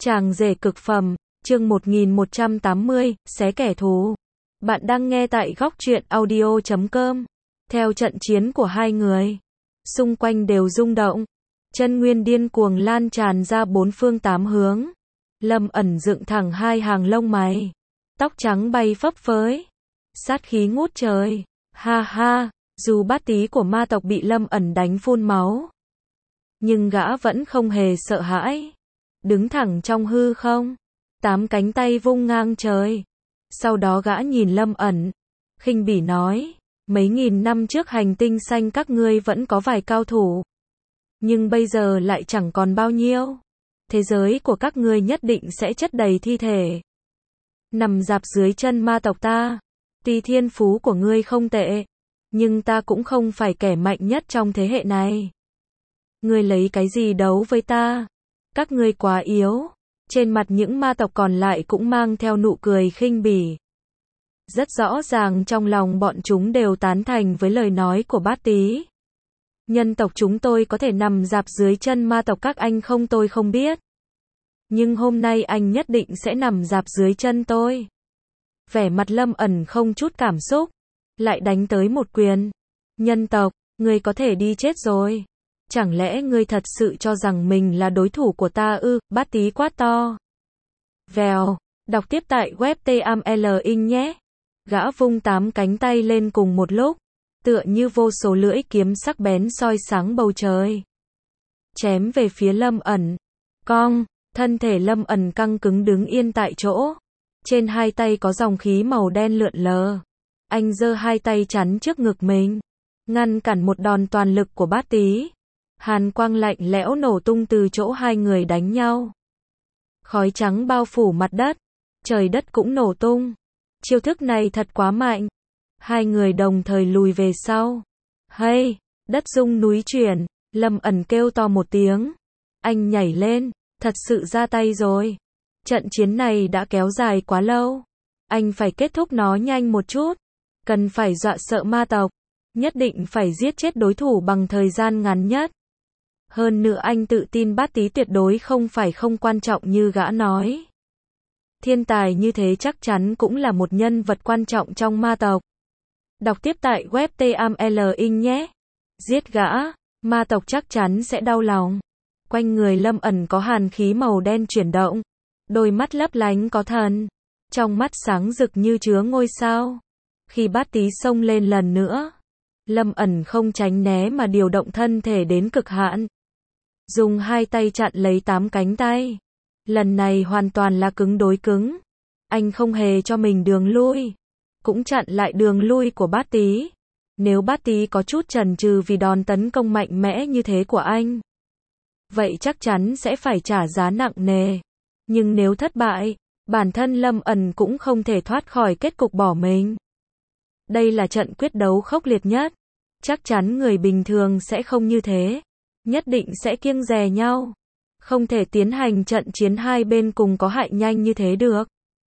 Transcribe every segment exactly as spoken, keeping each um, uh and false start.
Chàng rể cực phẩm, chương một nghìn một trăm tám mươi, xé kẻ thù. Bạn đang nghe tại góc truyện audio chấm com. Theo trận chiến của hai người, xung quanh đều rung động. Chân nguyên điên cuồng lan tràn ra bốn phương tám hướng. Lâm ẩn dựng thẳng hai hàng lông mày. Tóc trắng bay phấp phới. Sát khí ngút trời. Ha ha, dù bát tí của ma tộc bị Lâm ẩn đánh phun máu, nhưng gã vẫn không hề sợ hãi. Đứng thẳng trong hư không, tám cánh tay vung ngang trời. Sau đó gã nhìn Lâm ẩn, khinh bỉ nói, mấy nghìn năm trước hành tinh xanh các ngươi vẫn có vài cao thủ, nhưng bây giờ lại chẳng còn bao nhiêu. Thế giới của các ngươi nhất định sẽ chất đầy thi thể, nằm rạp dưới chân ma tộc ta. Tuy thiên phú của ngươi không tệ, nhưng ta cũng không phải kẻ mạnh nhất trong thế hệ này. Ngươi lấy cái gì đấu với ta? Các ngươi quá yếu. Trên mặt những ma tộc còn lại cũng mang theo nụ cười khinh bỉ. Rất rõ ràng trong lòng bọn chúng đều tán thành với lời nói của bát tí. Nhân tộc chúng tôi có thể nằm rạp dưới chân ma tộc các anh không, tôi không biết. Nhưng hôm nay anh nhất định sẽ nằm rạp dưới chân tôi. Vẻ mặt Lâm ẩn không chút cảm xúc, lại đánh tới một quyền. Nhân tộc, ngươi có thể đi chết rồi. Chẳng lẽ ngươi thật sự cho rằng mình là đối thủ của ta ư? Bát tí quát to. Vèo, đọc tiếp tại web T A M L in nhé. Gã vung tám cánh tay lên cùng một lúc, tựa như vô số lưỡi kiếm sắc bén soi sáng bầu trời, chém về phía Lâm ẩn. Cong, thân thể Lâm ẩn căng cứng đứng yên tại chỗ. Trên hai tay có dòng khí màu đen lượn lờ. Anh giơ hai tay chắn trước ngực mình, ngăn cản một đòn toàn lực của bát tí. Hàn quang lạnh lẽo nổ tung từ chỗ hai người đánh nhau. Khói trắng bao phủ mặt đất, trời đất cũng nổ tung. Chiêu thức này thật quá mạnh. Hai người đồng thời lùi về sau. Hay, đất rung núi chuyển, Lâm ẩn kêu to một tiếng. Anh nhảy lên, thật sự ra tay rồi. Trận chiến này đã kéo dài quá lâu. Anh phải kết thúc nó nhanh một chút. Cần phải dọa sợ ma tộc. Nhất định phải giết chết đối thủ bằng thời gian ngắn nhất. Hơn nữa anh tự tin bát tí tuyệt đối không phải không quan trọng như gã nói. Thiên tài như thế chắc chắn cũng là một nhân vật quan trọng trong ma tộc. Đọc tiếp tại web T A M L in nhé. Giết gã, ma tộc chắc chắn sẽ đau lòng. Quanh người Lâm ẩn có hàn khí màu đen chuyển động. Đôi mắt lấp lánh có thần. Trong mắt sáng rực như chứa ngôi sao. Khi bát tí xông lên lần nữa, Lâm ẩn không tránh né mà điều động thân thể đến cực hạn. Dùng hai tay chặn lấy tám cánh tay. Lần này hoàn toàn là cứng đối cứng. Anh không hề cho mình đường lui. Cũng chặn lại đường lui của bát tí. Nếu bát tí có chút chần chừ vì đòn tấn công mạnh mẽ như thế của anh, vậy chắc chắn sẽ phải trả giá nặng nề. Nhưng nếu thất bại, bản thân Lâm ẩn cũng không thể thoát khỏi kết cục bỏ mình. Đây là trận quyết đấu khốc liệt nhất. Chắc chắn người bình thường sẽ không như thế. Nhất định sẽ kiêng dè nhau. Không thể tiến hành trận chiến hai bên cùng có hại nhanh như thế được.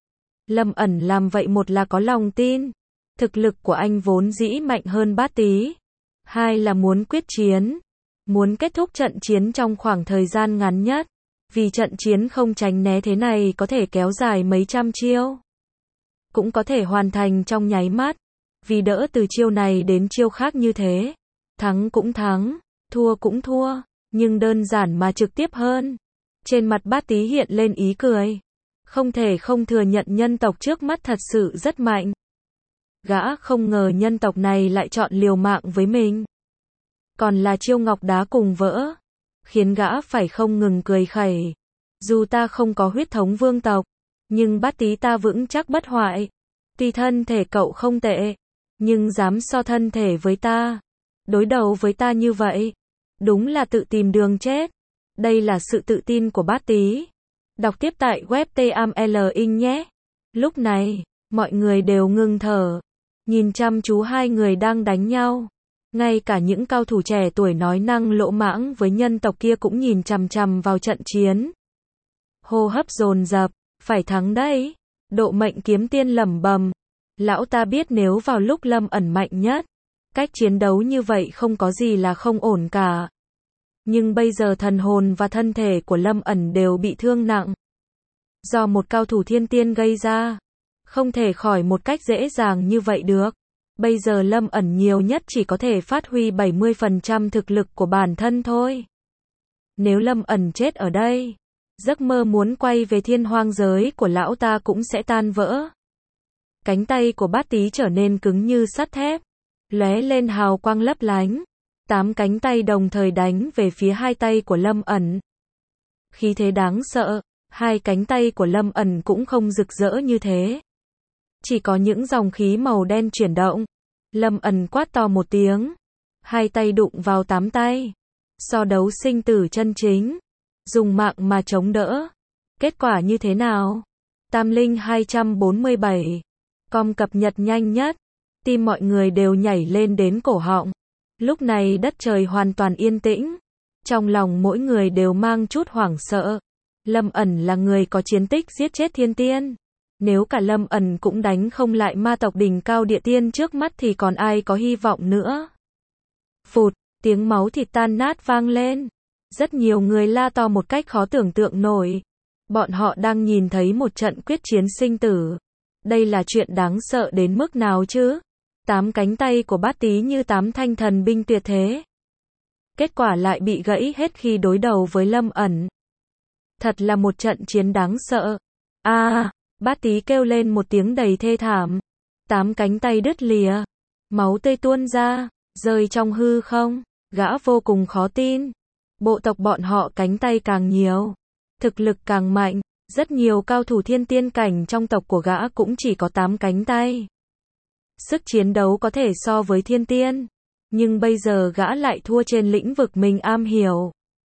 Lâm ẩn làm vậy một là có lòng tin. Thực lực của anh vốn dĩ mạnh hơn bát tí. Hai là muốn quyết chiến. Muốn kết thúc trận chiến trong khoảng thời gian ngắn nhất. Vì trận chiến không tránh né thế này có thể kéo dài mấy trăm chiêu. Cũng có thể hoàn thành trong nháy mắt. Vì đỡ từ chiêu này đến chiêu khác như thế. Thắng cũng thắng, thua cũng thua, nhưng đơn giản mà trực tiếp hơn. Trên mặt bát tí hiện lên ý cười. Không thể không thừa nhận nhân tộc trước mắt thật sự rất mạnh. Gã không ngờ nhân tộc này lại chọn liều mạng với mình. Còn là chiêu ngọc đá cùng vỡ. Khiến gã phải không ngừng cười khẩy. Dù ta không có huyết thống vương tộc, nhưng bát tí ta vững chắc bất hoại. Tuy thân thể cậu không tệ, nhưng dám so thân thể với ta, đối đầu với ta như vậy, đúng là tự tìm đường chết. Đây là sự tự tin của bát tí. Đọc tiếp tại web T A M L in nhé. Lúc này, mọi người đều ngừng thở, nhìn chăm chú hai người đang đánh nhau. Ngay cả những cao thủ trẻ tuổi nói năng lỗ mãng với nhân tộc kia cũng nhìn chằm chằm vào trận chiến. Hô hấp dồn dập, phải thắng đấy. Độ mệnh kiếm tiên lẩm bẩm. Lão ta biết nếu vào lúc Lâm ẩn mạnh nhất, cách chiến đấu như vậy không có gì là không ổn cả. Nhưng bây giờ thần hồn và thân thể của Lâm ẩn đều bị thương nặng. do một cao thủ thiên tiên gây ra. Không thể khỏi một cách dễ dàng như vậy được. Bây giờ Lâm ẩn nhiều nhất chỉ có thể phát huy bảy mươi phần trăm thực lực của bản thân thôi. Nếu Lâm ẩn chết ở đây, giấc mơ muốn quay về thiên hoang giới của lão ta cũng sẽ tan vỡ. Cánh tay của Bát Tý trở nên cứng như sắt thép, lóe lên hào quang lấp lánh. Tám cánh tay đồng thời đánh về phía hai tay của Lâm ẩn. Khí thế đáng sợ, hai cánh tay của Lâm ẩn cũng không rực rỡ như thế. Chỉ có những dòng khí màu đen chuyển động. Lâm ẩn quát to một tiếng. Hai tay đụng vào tám tay. So đấu sinh tử chân chính. Dùng mạng mà chống đỡ. Kết quả như thế nào? Tam Linh hai trăm bốn mươi bảy. Com cập nhật nhanh nhất. Tim mọi người đều nhảy lên đến cổ họng. Lúc này đất trời hoàn toàn yên tĩnh. Trong lòng mỗi người đều mang chút hoảng sợ. Lâm ẩn là người có chiến tích giết chết thiên tiên. Nếu cả Lâm ẩn cũng đánh không lại ma tộc đỉnh cao địa tiên trước mắt thì còn ai có hy vọng nữa. Phụt, tiếng máu thịt tan nát vang lên. Rất nhiều người la to một cách khó tưởng tượng nổi. Bọn họ đang nhìn thấy một trận quyết chiến sinh tử. Đây là chuyện đáng sợ đến mức nào chứ? Tám cánh tay của Bát Tý như tám thanh thần binh tuyệt thế. Kết quả lại bị gãy hết khi đối đầu với Lâm ẩn. Thật là một trận chiến đáng sợ. A, à, Bát Tý kêu lên một tiếng đầy thê thảm. Tám cánh tay đứt lìa, máu tươi tuôn ra, rơi trong hư không. Gã vô cùng khó tin. Bộ tộc bọn họ cánh tay càng nhiều, thực lực càng mạnh. Rất nhiều cao thủ thiên tiên cảnh trong tộc của gã cũng chỉ có tám cánh tay. Sức chiến đấu có thể so với thiên tiên. Nhưng bây giờ gã lại thua trên lĩnh vực mình am hiểu.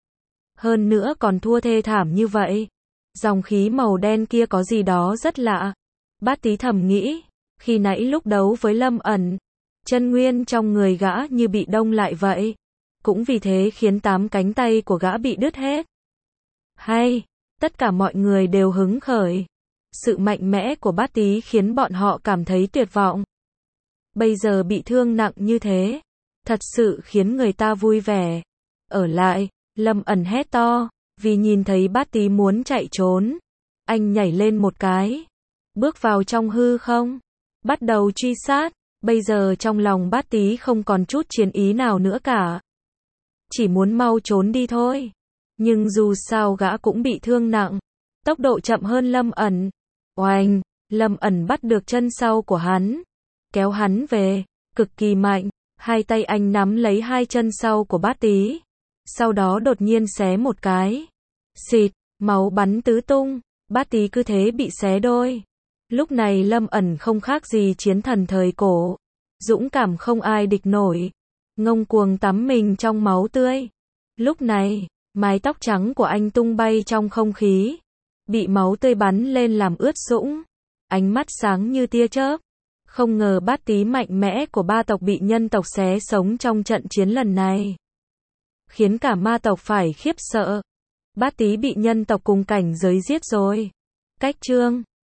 Hơn nữa còn thua thê thảm như vậy. Dòng khí màu đen kia có gì đó rất lạ. Bát Tý thầm nghĩ. Khi nãy lúc đấu với Lâm ẩn, chân nguyên trong người gã như bị đông lại vậy. Cũng vì thế khiến tám cánh tay của gã bị đứt hết. Hay, tất cả mọi người đều hứng khởi. Sự mạnh mẽ của Bát Tý khiến bọn họ cảm thấy tuyệt vọng. Bây giờ bị thương nặng như thế, thật sự khiến người ta vui vẻ. Ở lại, Lâm ẩn hét to, vì nhìn thấy Bát Tý muốn chạy trốn. Anh nhảy lên một cái, bước vào trong hư không, bắt đầu truy sát. Bây giờ trong lòng Bát Tý không còn chút chiến ý nào nữa cả. Chỉ muốn mau trốn đi thôi. Nhưng dù sao gã cũng bị thương nặng, tốc độ chậm hơn Lâm ẩn. Oanh, Lâm ẩn bắt được chân sau của hắn, kéo hắn về, cực kỳ mạnh. Hai tay anh nắm lấy hai chân sau của Bát Tý, sau đó đột nhiên xé một cái. Xịt, máu bắn tứ tung, Bát Tý cứ thế bị xé đôi. Lúc này Lâm ẩn không khác gì chiến thần thời cổ, dũng cảm không ai địch nổi, ngông cuồng tắm mình trong máu tươi. Lúc này, mái tóc trắng của anh tung bay trong không khí, bị máu tươi bắn lên làm ướt sũng, ánh mắt sáng như tia chớp. Không ngờ Bát Tý mạnh mẽ của ba tộc bị nhân tộc xé sống trong trận chiến lần này, khiến cả ma tộc phải khiếp sợ. Bát Tý bị nhân tộc cùng cảnh giới giết rồi. Cách chương